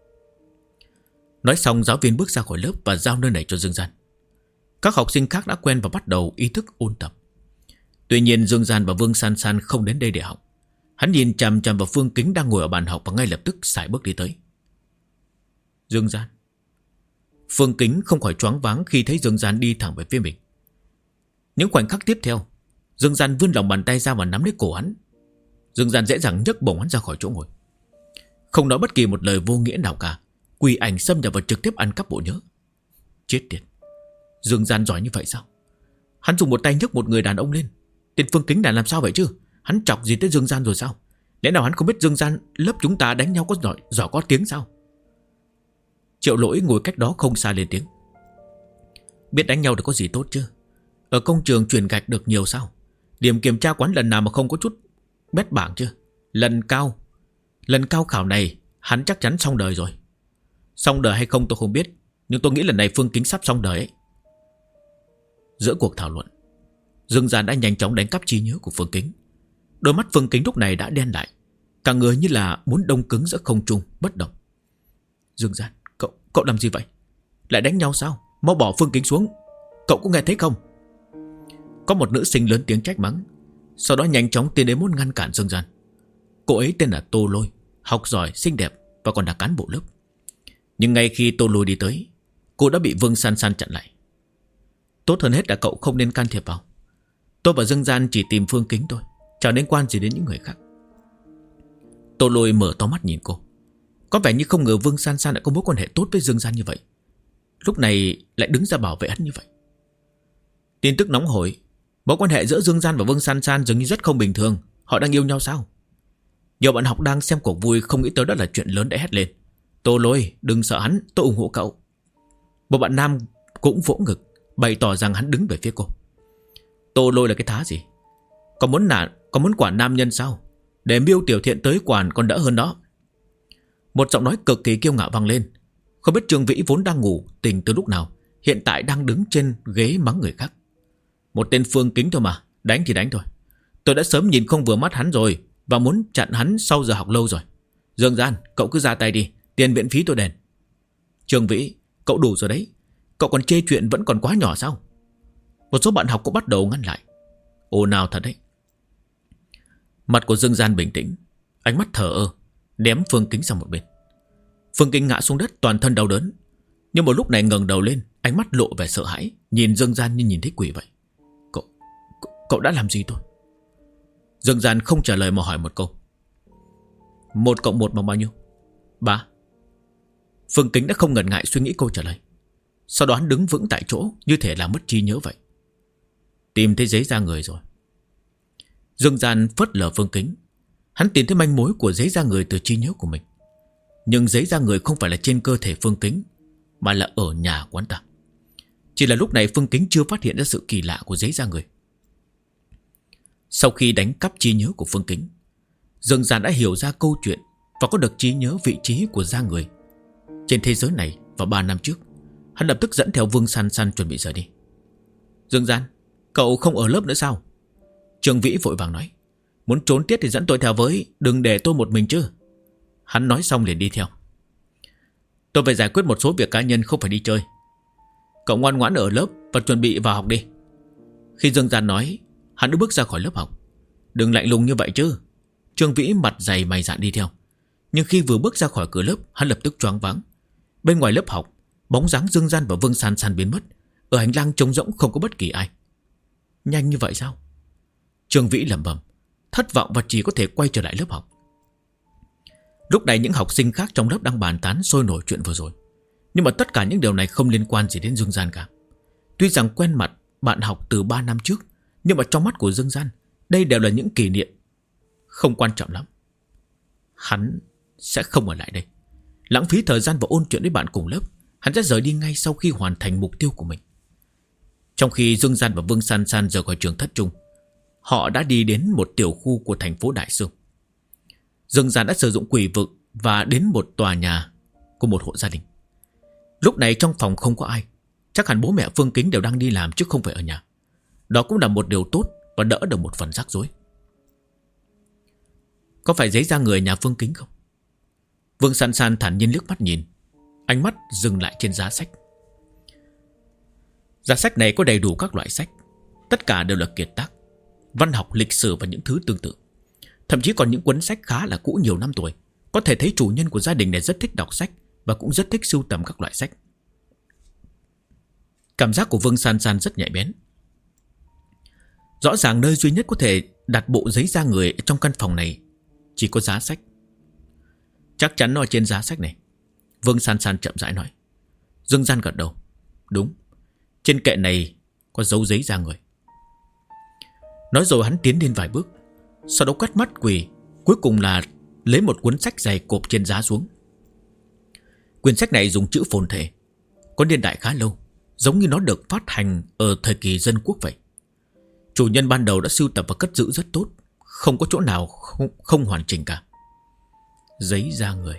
Nói xong, giáo viên bước ra khỏi lớp và giao nơi này cho Dương Gian. Các học sinh khác đã quen và bắt đầu ý thức ôn tập. Tuy nhiên Dương Gian và Vương San San không đến đây để học. Hắn nhìn chằm chằm vào Phương Kính đang ngồi ở bàn học và ngay lập tức sải bước đi tới. Dương Gian. Phương Kính không khỏi choáng váng khi thấy Dương Gian đi thẳng về phía mình. Những khoảnh khắc tiếp theo, Dương Gian vươn lòng bàn tay ra và nắm lấy cổ hắn. Dương Gian dễ dàng nhấc bổng hắn ra khỏi chỗ ngồi. Không nói bất kỳ một lời vô nghĩa nào cả, quỷ ảnh xâm nhập và trực tiếp ăn cắp bộ nhớ. Chết tiệt, Dương Gian giỏi như vậy sao? Hắn dùng một tay nhấc một người đàn ông lên. Tên Phương Kính đã làm sao vậy chứ? Hắn chọc gì tới Dương Gian rồi sao? Lẽ nào hắn không biết Dương Gian lớp chúng ta đánh nhau có giỏi có tiếng sao? Triệu Lỗi ngồi cách đó không xa lên tiếng. Biết đánh nhau thì có gì tốt chứ? Ở công trường truyền gạch được nhiều sao? Điểm kiểm tra quán lần nào mà không có chút bét bảng chứ? Lần cao khảo này hắn chắc chắn xong đời rồi. Xong đời hay không tôi không biết, nhưng tôi nghĩ lần này Phương Kính sắp xong đời ấy. Giữa cuộc thảo luận, Dương Gian đã nhanh chóng đánh cắp trí nhớ của Phương Kính. Đôi mắt Phương Kính lúc này đã đen lại, cả người như là muốn đông cứng giữa không trung bất động. Dương Gian, cậu làm gì vậy? Lại đánh nhau sao? Mau bỏ Phương Kính xuống. Cậu có nghe thấy không? Có một nữ sinh lớn tiếng trách mắng, sau đó nhanh chóng tiến đến muốn ngăn cản Dương Gian. Cô ấy tên là Tô Lôi, học giỏi, xinh đẹp và còn là cán bộ lớp. Nhưng ngay khi Tô Lôi đi tới, cô đã bị Vương San San chặn lại. Tốt hơn hết là cậu không nên can thiệp vào. Tôi và Dương Gian chỉ tìm Phương Kính thôi, chẳng liên quan gì đến những người khác. Tô Lôi mở to mắt nhìn cô. Có vẻ như không ngờ Vương San San đã có mối quan hệ tốt với Dương Gian như vậy, lúc này lại đứng ra bảo vệ hắn như vậy. Tin tức nóng hổi, mối quan hệ giữa Dương Gian và Vương San San dường như rất không bình thường. Họ đang yêu nhau sao? Nhiều bạn học đang xem cuộc vui không nghĩ tới đó là chuyện lớn đã hét lên. Tô Lôi, đừng sợ hắn, tôi ủng hộ cậu. Một bạn nam cũng vỗ ngực, bày tỏ rằng hắn đứng về phía cô. Tô Lôi là cái thá gì? Có muốn quản nam nhân sao? Để Miêu Tiểu Thiện tới quản còn đỡ hơn đó. Một giọng nói cực kỳ kiêu ngạo vang lên. Không biết Trương Vĩ vốn đang ngủ tỉnh từ lúc nào, hiện tại đang đứng trên ghế mắng người khác. Một tên Phương Kính thôi mà, đánh thì đánh thôi. Tôi đã sớm nhìn không vừa mắt hắn rồi, và muốn chặn hắn sau giờ học lâu rồi. Dương Gian, cậu cứ ra tay đi, tiền viện phí tôi đền. Trương Vĩ, cậu đủ rồi đấy. Cậu còn chê chuyện vẫn còn quá nhỏ sao? Một số bạn học cũng bắt đầu ngăn lại. Ồ nào thật đấy. Mặt của Dương Gian bình tĩnh, ánh mắt thờ ơ, ném Phương Kính sang một bên. Phương Kính ngã xuống đất toàn thân đau đớn, nhưng một lúc này ngẩng đầu lên, ánh mắt lộ vẻ sợ hãi, nhìn Dương Gian như nhìn thấy quỷ vậy. Cậu đã làm gì tôi? Dương Gian không trả lời mà hỏi một câu. 1 cộng 1 bằng bao nhiêu? 3. Phương Kính đã không ngần ngại suy nghĩ câu trả lời. Sau đó hắn đứng vững tại chỗ, như thể là mất trí nhớ vậy. Tìm thấy giấy da người rồi. Dương Gian phớt lờ Phương Kính. Hắn tìm thấy manh mối của giấy da người từ trí nhớ của mình. Nhưng giấy da người không phải là trên cơ thể Phương Kính, mà là ở nhà của hắn ta. Chỉ là lúc này Phương Kính chưa phát hiện ra sự kỳ lạ của giấy da người. Sau khi đánh cắp trí nhớ của Phương Kính, Dương Gian đã hiểu ra câu chuyện và có được trí nhớ vị trí của da người trên thế giới này vào 3 năm trước. Hắn lập tức dẫn theo Vương San San chuẩn bị rời đi. Dương Gian, cậu không ở lớp nữa sao? Trương Vĩ vội vàng nói. Muốn trốn tiết thì dẫn tôi theo với, đừng để tôi một mình chứ. Hắn nói xong liền đi theo. Tôi phải giải quyết một số việc cá nhân, không phải đi chơi. Cậu ngoan ngoãn ở lớp và chuẩn bị vào học đi. Khi Dương Gian nói, hắn đã bước ra khỏi lớp học. Đừng lạnh lùng như vậy chứ. Trương Vĩ mặt dày mày dạn đi theo. Nhưng khi vừa bước ra khỏi cửa lớp, hắn lập tức choáng váng. Bên ngoài lớp học, bóng dáng Dương Gian và Vương San San biến mất. Ở hành lang trống rỗng không có bất kỳ ai. Nhanh như vậy sao? Trương Vĩ lẩm bẩm, thất vọng và chỉ có thể quay trở lại lớp học. Lúc này những học sinh khác trong lớp đang bàn tán sôi nổi chuyện vừa rồi. Nhưng mà tất cả những điều này không liên quan gì đến Dương Gian cả. Tuy rằng quen mặt bạn học từ 3 năm trước, nhưng mà trong mắt của Dương Gian, đây đều là những kỷ niệm không quan trọng lắm. Hắn sẽ không ở lại đây, lãng phí thời gian và ôn chuyện với bạn cùng lớp. Hắn sẽ rời đi ngay sau khi hoàn thành mục tiêu của mình. Trong khi Dương Gian và Vương San San rời khỏi trường thất trung, họ đã đi đến một tiểu khu của thành phố Đại Sương. Dương Gian đã sử dụng quỷ vực và đến một tòa nhà của một hộ gia đình. Lúc này trong phòng không có ai. Chắc hẳn bố mẹ Phương Kính đều đang đi làm chứ không phải ở nhà. Đó cũng là một điều tốt và đỡ được một phần rắc rối. Có phải giấy da người nhà Phương Kính không? Vương San San thản nhiên liếc mắt nhìn, ánh mắt dừng lại trên giá sách. Giá sách này có đầy đủ các loại sách, tất cả đều là kiệt tác, văn học, lịch sử và những thứ tương tự. Thậm chí còn những cuốn sách khá là cũ nhiều năm tuổi. Có thể thấy chủ nhân của gia đình này rất thích đọc sách và cũng rất thích sưu tầm các loại sách. Cảm giác của Vương San San rất nhạy bén. Rõ ràng nơi duy nhất có thể đặt bộ giấy da người trong căn phòng này chỉ có giá sách. Chắc chắn nó ở trên giá sách này. Vương San San chậm rãi nói. Dương Gian gật đầu. Đúng, trên kệ này có dấu giấy da người. Nói rồi hắn tiến lên vài bước, sau đó quét mắt quỳ, cuối cùng là lấy một cuốn sách dày cộp trên giá xuống. Quyển sách này dùng chữ phồn thể, có niên đại khá lâu, giống như nó được phát hành ở thời kỳ dân quốc vậy. Chủ nhân ban đầu đã sưu tập và cất giữ rất tốt, không có chỗ nào không hoàn chỉnh cả. Giấy da người.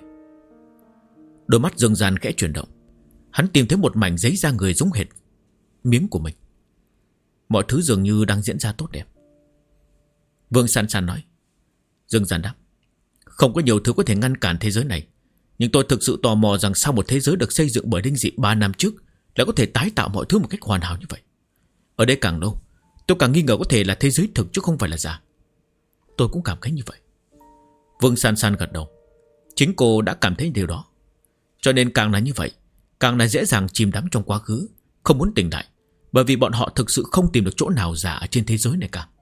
Đôi mắt Dương Gian khẽ chuyển động. Hắn tìm thấy một mảnh giấy da người giống hệt miếng của mình. Mọi thứ dường như đang diễn ra tốt đẹp. Vương San San nói. Dương Gian đáp. Không có nhiều thứ có thể ngăn cản thế giới này, nhưng tôi thực sự tò mò rằng sao một thế giới được xây dựng bởi linh dị 3 năm trước lại có thể tái tạo mọi thứ một cách hoàn hảo như vậy. Ở đây càng lâu, tôi càng nghi ngờ có thể là thế giới thực chứ không phải là giả. Tôi cũng cảm thấy như vậy. Vương San San gật đầu. Chính cô đã cảm thấy điều đó. Cho nên càng là như vậy, càng là dễ dàng chìm đắm trong quá khứ, không muốn tỉnh lại, bởi vì bọn họ thực sự không tìm được chỗ nào giả ở trên thế giới này cả.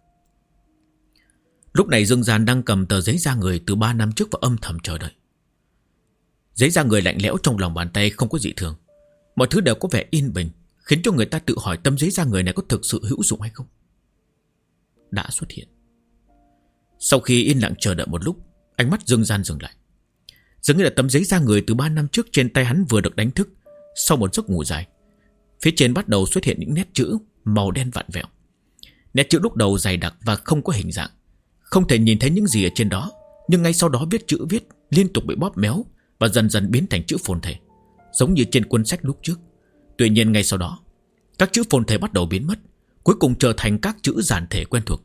Lúc này Dương Gian đang cầm tờ giấy da người từ 3 năm trước và âm thầm chờ đợi. Giấy da người lạnh lẽo trong lòng bàn tay không có dị thường. Mọi thứ đều có vẻ yên bình, khiến cho người ta tự hỏi tấm giấy da người này có thực sự hữu dụng hay không. Đã xuất hiện. Sau khi yên lặng chờ đợi một lúc, ánh mắt Dương Gian dừng lại. Dường như là tấm giấy da người từ 3 năm trước trên tay hắn vừa được đánh thức. Sau một giấc ngủ dài, phía trên bắt đầu xuất hiện những nét chữ màu đen vặn vẹo. Nét chữ lúc đầu dày đặc và không có hình dạng, không thể nhìn thấy những gì ở trên đó. Nhưng ngay sau đó chữ viết liên tục bị bóp méo và dần dần biến thành chữ phồn thể, giống như trên cuốn sách lúc trước. Tuy nhiên ngay sau đó, các chữ phồn thể bắt đầu biến mất, cuối cùng trở thành các chữ giản thể quen thuộc.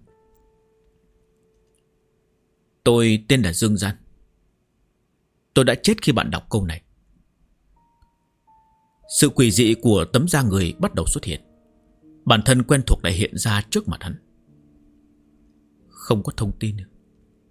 Tôi tên là Dương Gian. Tôi đã chết khi bạn đọc câu này. Sự quỷ dị của tấm da người bắt đầu xuất hiện. Bản thân quen thuộc lại hiện ra trước mặt hắn. Không có thông tin nữa.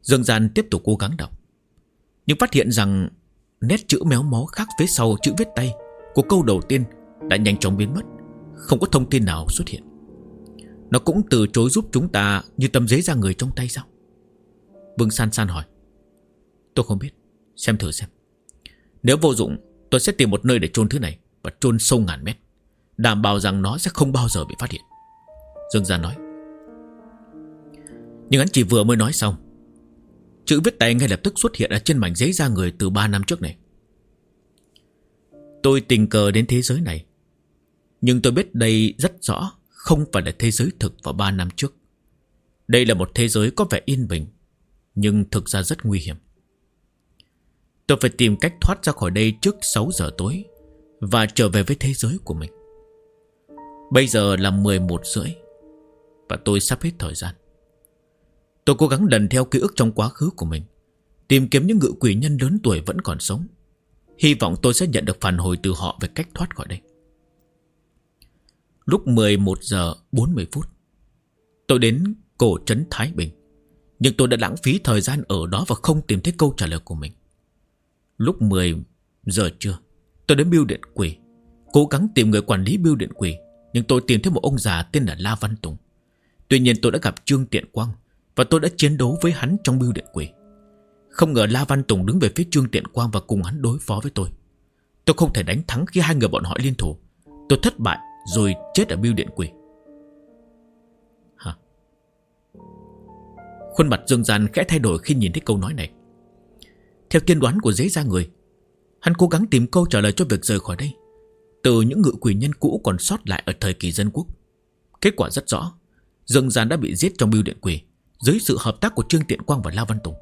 Dương Gian tiếp tục cố gắng đọc, nhưng phát hiện rằng nét chữ méo mó khác phía sau chữ viết tay của câu đầu tiên đã nhanh chóng biến mất. Không có thông tin nào xuất hiện. Nó cũng từ chối giúp chúng ta như tấm giấy da người trong tay sao? Vương San San hỏi. Tôi không biết, xem thử xem. Nếu vô dụng, tôi sẽ tìm một nơi để chôn thứ này, và chôn sâu ngàn mét, đảm bảo rằng nó sẽ không bao giờ bị phát hiện, Dương Gian nói. Nhưng hắn chỉ vừa mới nói xong, chữ viết tay ngay lập tức xuất hiện ở trên mảnh giấy da người từ 3 năm trước này. Tôi tình cờ đến thế giới này, nhưng tôi biết đây rất rõ không phải là thế giới thực vào 3 năm trước. Đây là một thế giới có vẻ yên bình, nhưng thực ra rất nguy hiểm. Tôi phải tìm cách thoát ra khỏi đây trước 6 giờ tối và trở về với thế giới của mình. Bây giờ là 11:30 và tôi sắp hết thời gian. Tôi cố gắng lần theo ký ức trong quá khứ của mình, tìm kiếm những ngự quỷ nhân lớn tuổi vẫn còn sống. Hy vọng tôi sẽ nhận được phản hồi từ họ về cách thoát khỏi đây. Lúc 11 giờ 40 phút, tôi đến cổ trấn Thái Bình, nhưng tôi đã lãng phí thời gian ở đó và không tìm thấy câu trả lời của mình. Lúc 10 giờ trưa, tôi đến bưu điện quỷ, cố gắng tìm người quản lý bưu điện quỷ, nhưng tôi tìm thấy một ông già tên là La Văn Tùng. Tuy nhiên tôi đã gặp Trương Tiện Quang và tôi đã chiến đấu với hắn trong bưu điện quỷ. Không ngờ La Văn Tùng đứng về phía Trương Tiện Quang và cùng hắn đối phó với tôi. Tôi không thể đánh thắng khi hai người bọn họ liên thủ. Tôi thất bại rồi chết ở bưu điện quỷ. Hả? Khuôn mặt Dương Gian khẽ thay đổi khi nhìn thấy câu nói này. Theo tiên đoán của giấy da người, hắn cố gắng tìm câu trả lời cho việc rời khỏi đây từ những ngự quỷ nhân cũ còn sót lại ở thời kỳ dân quốc. Kết quả rất rõ, Dương Gian đã bị giết trong bưu điện quỷ dưới sự hợp tác của Trương Tiện Quang và La Văn Tùng.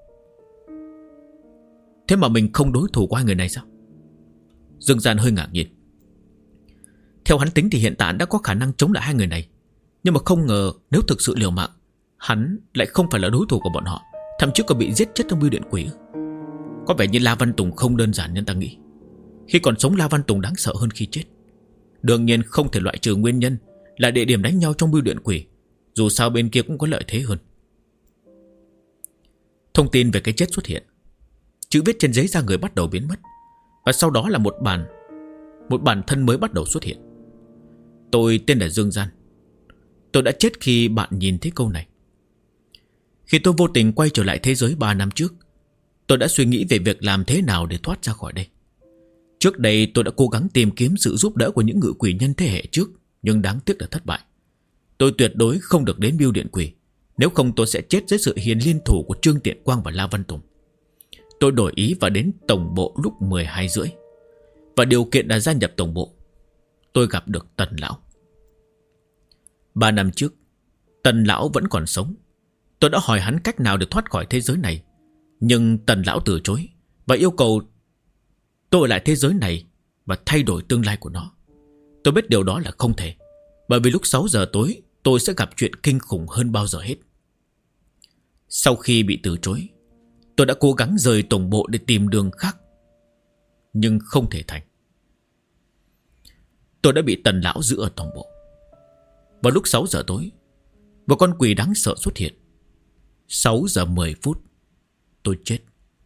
Thế mà mình không đối thủ của hai người này sao? Dương Gian hơi ngạc nhiên. Theo hắn tính thì hiện tại đã có khả năng chống lại hai người này, nhưng mà không ngờ nếu thực sự liều mạng, hắn lại không phải là đối thủ của bọn họ, thậm chí còn bị giết chết trong bưu điện quỷ. Có vẻ như La Văn Tùng không đơn giản như ta nghĩ. Khi còn sống La Văn Tùng đáng sợ hơn khi chết. Đương nhiên không thể loại trừ nguyên nhân là địa điểm đánh nhau trong bưu điện quỷ, dù sao bên kia cũng có lợi thế hơn. Thông tin về cái chết xuất hiện. Chữ viết trên giấy da người bắt đầu biến mất, và sau đó là một bản thân mới bắt đầu xuất hiện. Tôi tên là Dương Gian. Tôi đã chết khi bạn nhìn thấy câu này. Khi tôi vô tình quay trở lại thế giới 3 năm trước, tôi đã suy nghĩ về việc làm thế nào để thoát ra khỏi đây. Trước đây tôi đã cố gắng tìm kiếm sự giúp đỡ của những ngự quỷ nhân thế hệ trước, nhưng đáng tiếc là thất bại. Tôi tuyệt đối không được đến bưu điện quỷ, nếu không tôi sẽ chết dưới sự hiền liên thủ của Trương Tiện Quang và La Văn Tùng. Tôi đổi ý và đến tổng bộ lúc 12:30. Và điều kiện là gia nhập tổng bộ, tôi gặp được Tần Lão. 3 năm trước, Tần Lão vẫn còn sống. Tôi đã hỏi hắn cách nào để thoát khỏi thế giới này, nhưng Tần Lão từ chối và yêu cầu tôi ở lại thế giới này và thay đổi tương lai của nó. Tôi biết điều đó là không thể, bởi vì lúc 6 giờ tối tôi sẽ gặp chuyện kinh khủng hơn bao giờ hết. Sau khi bị từ chối, tôi đã cố gắng rời tổng bộ để tìm đường khác, nhưng không thể thành. Tôi đã bị Tần Lão giữ ở tổng bộ. Vào lúc 6 giờ tối, một con quỷ đáng sợ xuất hiện. 6 giờ 10 phút, tôi chết.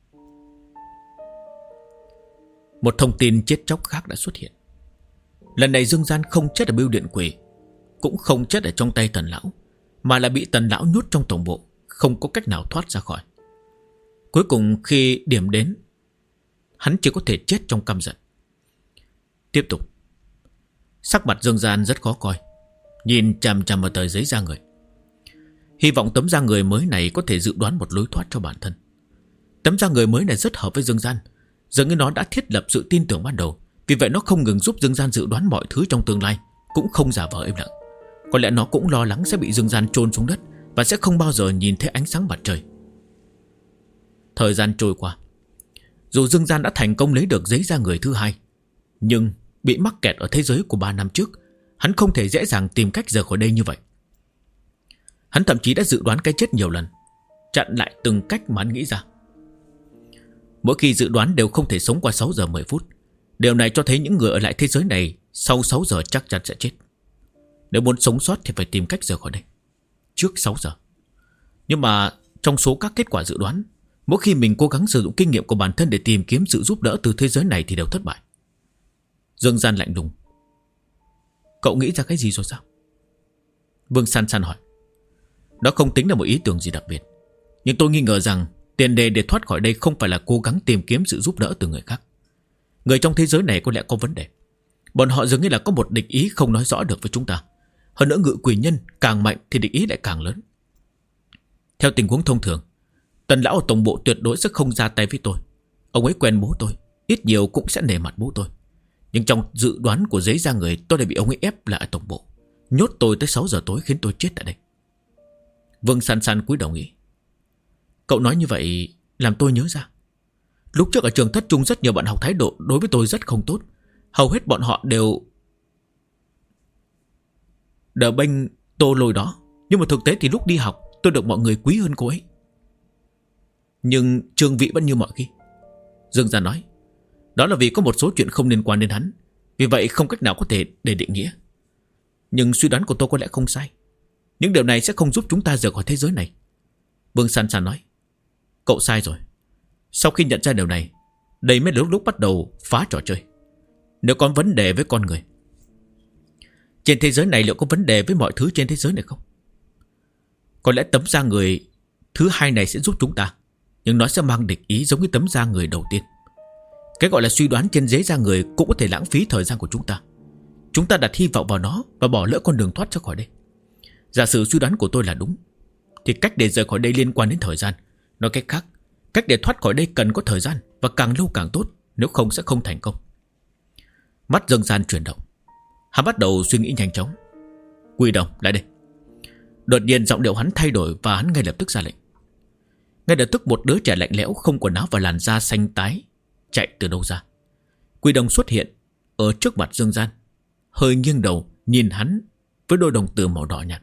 Một thông tin chết chóc khác đã xuất hiện. Lần này Dương Gian không chết ở bưu điện quỷ, cũng không chết ở trong tay Tần Lão, mà là bị Tần Lão nhốt trong tổng bộ, không có cách nào thoát ra khỏi. Cuối cùng khi điểm đến, hắn chỉ có thể chết trong căm giận. Tiếp tục. Sắc mặt Dương Gian rất khó coi, nhìn chằm chằm vào tờ giấy da người. Hy vọng tấm da người mới này có thể dự đoán một lối thoát cho bản thân. Tấm da người mới này rất hợp với Dương Gian, dường như nó đã thiết lập sự tin tưởng ban đầu. Vì vậy nó không ngừng giúp Dương Gian dự đoán mọi thứ trong tương lai, cũng không giả vờ im lặng. Có lẽ nó cũng lo lắng sẽ bị Dương Gian chôn xuống đất và sẽ không bao giờ nhìn thấy ánh sáng mặt trời. Thời gian trôi qua. Dù Dương Gian đã thành công lấy được giấy da người thứ hai, nhưng bị mắc kẹt ở thế giới của 3 năm trước, hắn không thể dễ dàng tìm cách rời khỏi đây như vậy. Hắn thậm chí đã dự đoán cái chết nhiều lần, chặn lại từng cách mà hắn nghĩ ra. Mỗi khi dự đoán đều không thể sống qua 6 giờ 10 phút. Điều này cho thấy những người ở lại thế giới này sau 6 giờ chắc chắn sẽ chết. Nếu muốn sống sót thì phải tìm cách rời khỏi đây trước 6 giờ. Nhưng mà trong số các kết quả dự đoán, mỗi khi mình cố gắng sử dụng kinh nghiệm của bản thân để tìm kiếm sự giúp đỡ từ thế giới này thì đều thất bại. Dương Gian lạnh lùng: Cậu nghĩ ra cái gì rồi sao? Vương San San hỏi: Đó không tính là một ý tưởng gì đặc biệt, nhưng tôi nghi ngờ rằng tiền đề để thoát khỏi đây không phải là cố gắng tìm kiếm sự giúp đỡ từ người khác. Người trong thế giới này có lẽ có vấn đề. Bọn họ dường như là có một địch ý không nói rõ được với chúng ta. Hơn nữa ngự quỷ nhân càng mạnh thì địch ý lại càng lớn. Theo tình huống thông thường, Tần lão ở tổng bộ tuyệt đối sẽ không ra tay với tôi. Ông ấy quen bố tôi, ít nhiều cũng sẽ nể mặt bố tôi. Nhưng trong dự đoán của giấy ra người, tôi đã bị ông ấy ép lại ở tổng bộ, nhốt tôi tới 6 giờ tối khiến tôi chết tại đây. Vương San San cúi đầu nghĩ: Cậu nói như vậy làm tôi nhớ ra, lúc trước ở trường thất trung rất nhiều bạn học thái độ đối với tôi rất không tốt. Hầu hết bọn họ đều bênh Tô Lôi đó. Nhưng mà thực tế thì lúc đi học tôi được mọi người quý hơn cô ấy. Nhưng Trương Vị vẫn như mọi khi, Dương Gia nói. Đó là vì có một số chuyện không liên quan đến hắn, vì vậy không cách nào có thể để định nghĩa. Nhưng suy đoán của tôi có lẽ không sai. Những điều này sẽ không giúp chúng ta rời khỏi thế giới này. Vương San San nói: Cậu sai rồi. Sau khi nhận ra điều này, đây mới là lúc bắt đầu phá trò chơi. Nếu có vấn đề với con người trên thế giới này, liệu có vấn đề với mọi thứ trên thế giới này không? Có lẽ tấm da người thứ hai này sẽ giúp chúng ta, nhưng nó sẽ mang địch ý giống như tấm da người đầu tiên. Cái gọi là suy đoán trên giấy da người cũng có thể lãng phí thời gian của chúng ta. Chúng ta đặt hy vọng vào nó và bỏ lỡ con đường thoát ra khỏi đây. Giả sử suy đoán của tôi là đúng, thì cách để rời khỏi đây liên quan đến thời gian. Nói cách khác, cách để thoát khỏi đây cần có thời gian, và càng lâu càng tốt, nếu không sẽ không thành công. Mắt Dương Gian chuyển động, hắn bắt đầu suy nghĩ nhanh chóng. Quỷ đồng, lại đây. Đột nhiên giọng điệu hắn thay đổi và hắn ngay lập tức ra lệnh. Ngay lập tức một đứa trẻ lạnh lẽo không quần áo và làn da xanh tái chạy từ đâu ra. Quỷ đồng xuất hiện ở trước mặt Dương Gian, hơi nghiêng đầu nhìn hắn với đôi đồng tử màu đỏ nhạt.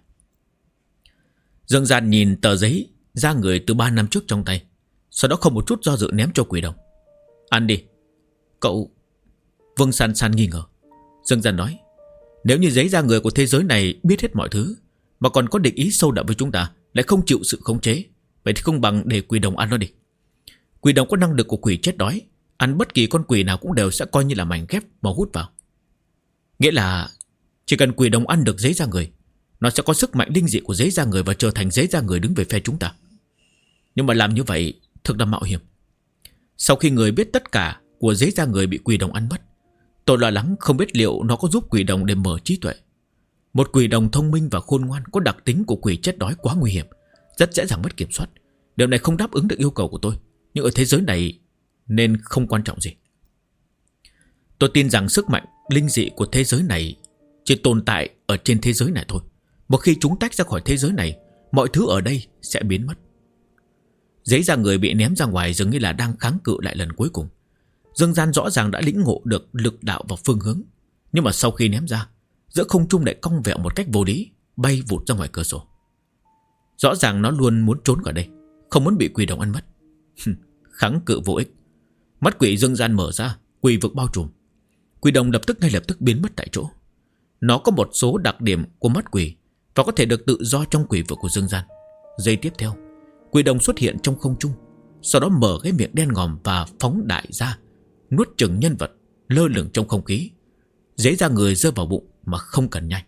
Dương Gian nhìn tờ giấy da người từ 3 năm trước trong tay, sau đó không một chút do dự ném cho quỷ đồng. Ăn đi. Cậu... Vương San San nghi ngờ. Dương Gian nói: Nếu như giấy da người của thế giới này biết hết mọi thứ, mà còn có địch ý sâu đậm với chúng ta, lại không chịu sự khống chế, vậy thì không bằng để quỷ đồng ăn nó đi. Quỷ đồng có năng lực của quỷ chết đói, ăn bất kỳ con quỷ nào cũng đều sẽ coi như là mảnh ghép mà hút vào. Nghĩa là chỉ cần quỷ đồng ăn được giấy da người, nó sẽ có sức mạnh linh dị của giấy da người và trở thành giấy da người đứng về phe chúng ta. Nhưng mà làm như vậy thực là mạo hiểm. Sau khi người biết tất cả của giấy da người bị quỷ đồng ăn mất, tôi lo lắng không biết liệu nó có giúp quỷ đồng để mở trí tuệ. Một quỷ đồng thông minh và khôn ngoan có đặc tính của quỷ chết đói quá nguy hiểm, rất dễ dàng mất kiểm soát. Điều này không đáp ứng được yêu cầu của tôi, nhưng ở thế giới này nên không quan trọng gì. Tôi tin rằng sức mạnh linh dị của thế giới này chỉ tồn tại ở trên thế giới này thôi. Một khi chúng tách ra khỏi thế giới này, mọi thứ ở đây sẽ biến mất. Giấy da người bị ném ra ngoài dường như là đang kháng cự lại lần cuối cùng. Dương Gian rõ ràng đã lĩnh ngộ được lực đạo và phương hướng, nhưng mà sau khi ném ra, giữa không trung lại cong vẹo một cách vô lý, bay vụt ra ngoài cửa sổ. Rõ ràng nó luôn muốn trốn khỏi đây, không muốn bị quỷ đồng ăn mất. Kháng cự vô ích. Mắt quỷ Dương Gian mở ra, quỷ vực bao trùm. Quỷ đồng ngay lập tức biến mất tại chỗ. Nó có một số đặc điểm của mắt quỷ và có thể được tự do trong quỷ vực của Dương Gian. Giây tiếp theo, quỷ đồng xuất hiện trong không trung, sau đó mở cái miệng đen ngòm và phóng đại ra, nuốt chửng nhân vật lơ lửng trong không khí. Giấy da người rơi vào bụng mà không cần nhai.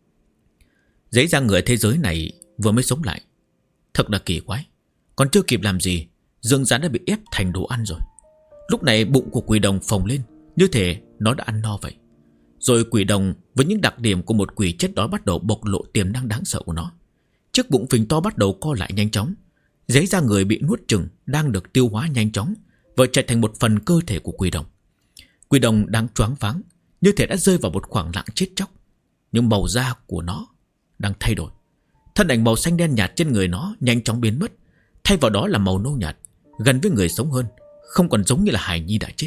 Giấy da người thế giới này vừa mới sống lại, thật là kỳ quái. Còn chưa kịp làm gì, Dương Gian đã bị ép thành đồ ăn rồi. Lúc này bụng của quỷ đồng phồng lên, như thể nó đã ăn no vậy. Rồi quỷ đồng với những đặc điểm của một quỷ chết đói bắt đầu bộc lộ tiềm năng đáng sợ của nó. Chiếc bụng phình to bắt đầu co lại nhanh chóng. Giấy da người bị nuốt chửng đang được tiêu hóa nhanh chóng, và trở thành một phần cơ thể của quỷ đồng. Quỷ đồng đang choáng váng, như thể đã rơi vào một khoảng lặng chết chóc. Nhưng màu da của nó đang thay đổi. Thân ảnh màu xanh đen nhạt trên người nó nhanh chóng biến mất, thay vào đó là màu nâu nhạt, gần với người sống hơn, không còn giống như là hài nhi đã chết.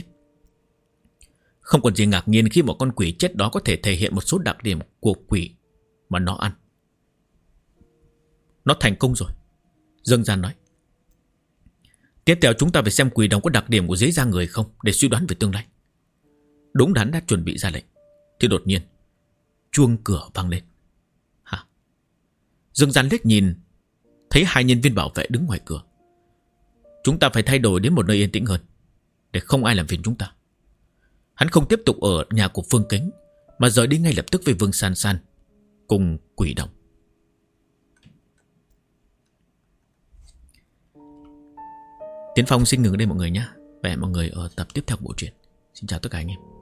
Không còn gì ngạc nhiên khi một con quỷ chết đó có thể thể hiện một số đặc điểm của quỷ mà nó ăn. Nó thành công rồi, Dương Gian nói. Tiếp theo chúng ta phải xem quỷ đồng có đặc điểm của giấy da người không, để suy đoán về tương lai. Đúng đắn đã chuẩn bị ra lệnh, thì đột nhiên chuông cửa vang lên. Hả? Dương Gian liếc nhìn thấy hai nhân viên bảo vệ đứng ngoài cửa. Chúng ta phải thay đổi đến một nơi yên tĩnh hơn, để không ai làm phiền chúng ta. Hắn không tiếp tục ở nhà của Phương Kính, mà rời đi ngay lập tức với Vương San San cùng Quỷ Đồng. Tiến Phong xin ngừng ở đây mọi người nhé. Và hẹn mọi người ở tập tiếp theo của bộ truyện. Xin chào tất cả anh em.